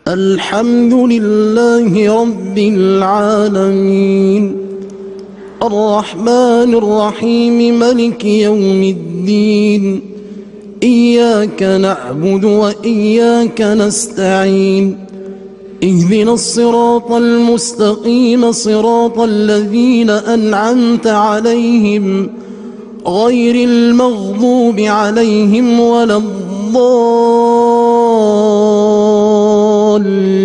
الحمد لله رب العالمين الرحمن الرحيم ملك يوم الدين إياك نعبد وإياك نستعين اهدنا الصراط المستقيم صراط الذين أنعمت عليهم غير المغضوب عليهم ولا الضالين